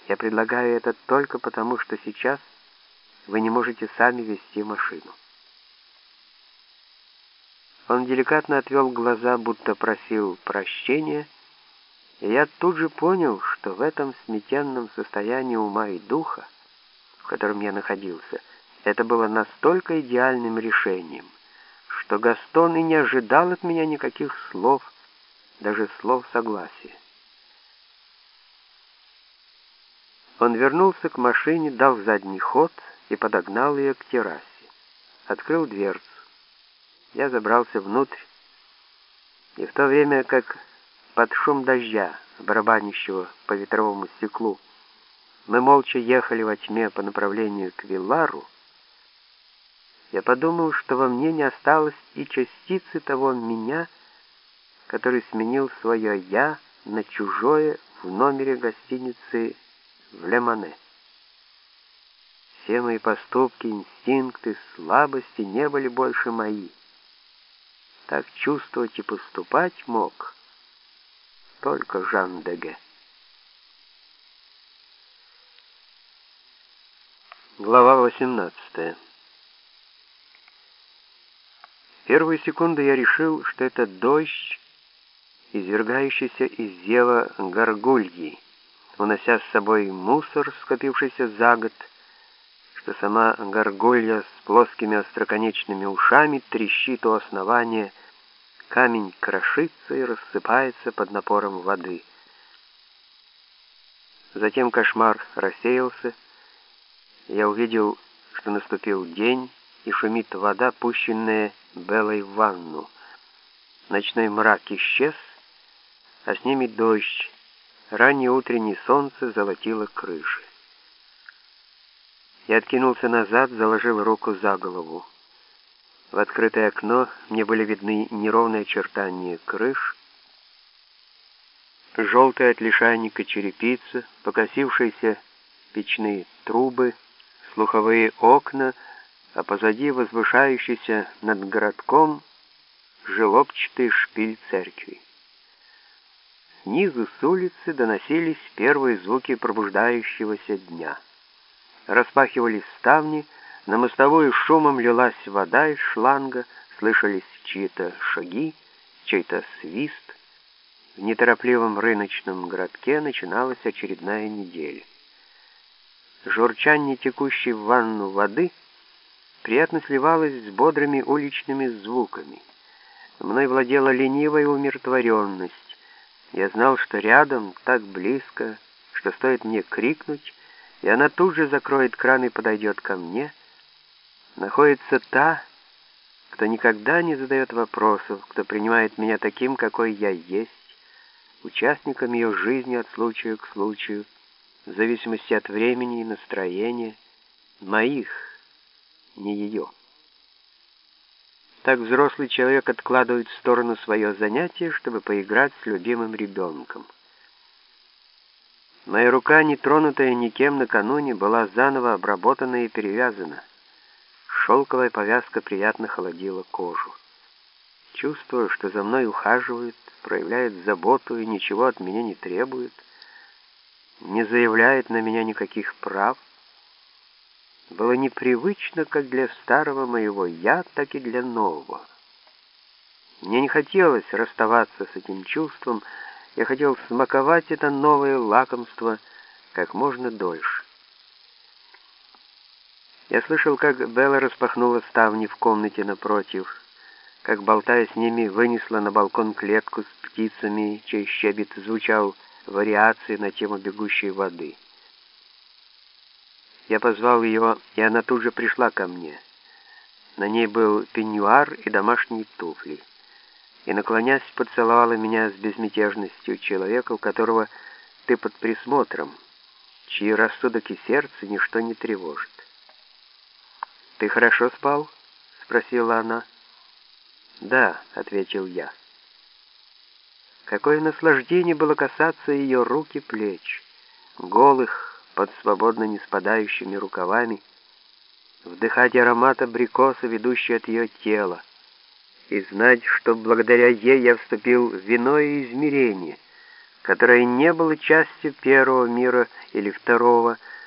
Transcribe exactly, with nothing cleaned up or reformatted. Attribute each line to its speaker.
Speaker 1: Я предлагаю это только потому, что сейчас вы не можете сами вести машину». Он деликатно отвел глаза, будто просил прощения, и я тут же понял, что в этом смятенном состоянии ума и духа, в котором я находился, это было настолько идеальным решением, что Гастон и не ожидал от меня никаких слов, даже слов согласия. Он вернулся к машине, дал задний ход и подогнал ее к террасе. Открыл дверцу. Я забрался внутрь, и в то время как под шум дождя, барабанящего по ветровому стеклу, мы молча ехали во тьме по направлению к Виллару, я подумал, что во мне не осталось и частицы того меня, который сменил свое «я» на чужое в номере гостиницы в Ле-Мане. Все мои поступки, инстинкты, слабости не были больше мои. Так чувствовать и поступать мог только Жан Деге. Глава восемнадцатая. В первую секунду я решил, что это дождь, извергающийся из зева горгульи, унося с собой мусор, скопившийся за год, что сама горгулья с плоскими остроконечными ушами трещит у основания, камень крошится и рассыпается под напором воды. Затем кошмар рассеялся, и я увидел, что наступил день, и шумит вода, пущенная Беллой в ванну. Ночной мрак исчез, а с ними дождь. Раннее утреннее солнце золотило крыши. Я откинулся назад, заложил руку за голову. В открытое окно мне были видны неровные очертания крыш, желтая от лишайника черепица, покосившиеся печные трубы, слуховые окна, а позади возвышающийся над городком желобчатый шпиль церкви. Снизу с улицы доносились первые звуки пробуждающегося дня. Распахивались ставни, на мостовую шумом лилась вода из шланга, слышались чьи-то шаги, чей-то свист. В неторопливом рыночном городке начиналась очередная неделя. Журчание текущей в ванну воды приятно сливалось с бодрыми уличными звуками. Мной владела ленивая умиротворенность. Я знал, что рядом, так близко, что стоит мне крикнуть, и она тут же закроет кран и подойдет ко мне, находится та, кто никогда не задает вопросов, кто принимает меня таким, какой я есть, участником ее жизни от случая к случаю, в зависимости от времени и настроения, моих, не ее. Так взрослый человек откладывает в сторону свое занятие, чтобы поиграть с любимым ребенком. Моя рука, не тронутая никем накануне, была заново обработана и перевязана. Шелковая повязка приятно холодила кожу. Чувствую, что за мной ухаживают, проявляют заботу и ничего от меня не требуют, не заявляют на меня никаких прав. Было непривычно как для старого моего «я», так и для нового. Мне не хотелось расставаться с этим чувством, я хотел смаковать это новое лакомство как можно дольше. Я слышал, как Белла распахнула ставни в комнате напротив, как, болтая с ними, вынесла на балкон клетку с птицами, чей щебет звучал вариации на тему бегущей воды. Я позвал ее, и она тут же пришла ко мне. На ней был пеньюар и домашние туфли. И, наклонясь, поцеловала меня с безмятежностью человека, у которого ты под присмотром, чьи рассудок и сердце ничто не тревожит. «Ты хорошо спал?» — спросила она. «Да», — ответил я. Какое наслаждение было касаться ее рук и плеч, голых, под свободно не спадающими рукавами, вдыхать аромат абрикоса, ведущий от ее тела, и знать, что благодаря ей я вступил в иное измерение, которое не было частью первого мира или второго,